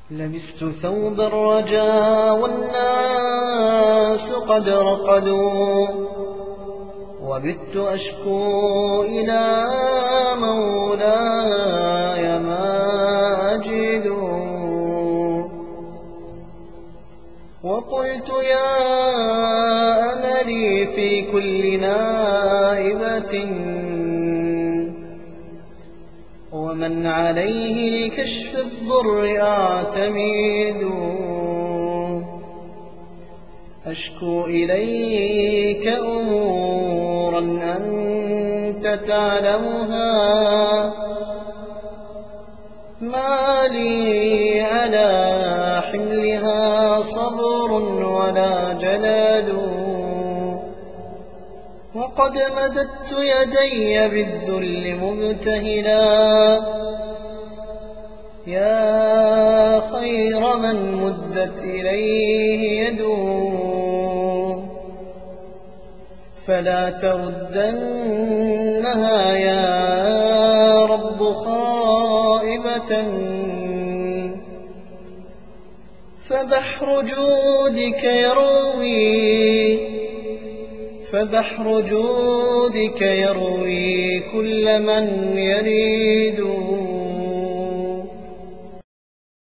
لبست ثوب الرجا والناس قد رقدوا، وبت أشكو إلى مولاي ما أجد. وقلت يا أملي في كل نائبة، ومن عليه لكشف الضر أعتمد. أشكو إليك أمورا أنت تعلمها، ما لي على حملها صبر ولا جلاد. وقد مددت يدي بالذل مبتهلا، يا خير من مدت إليه يد، فلا تردنها يا رب خائبة. فبحر جودك يروي كل من يريد.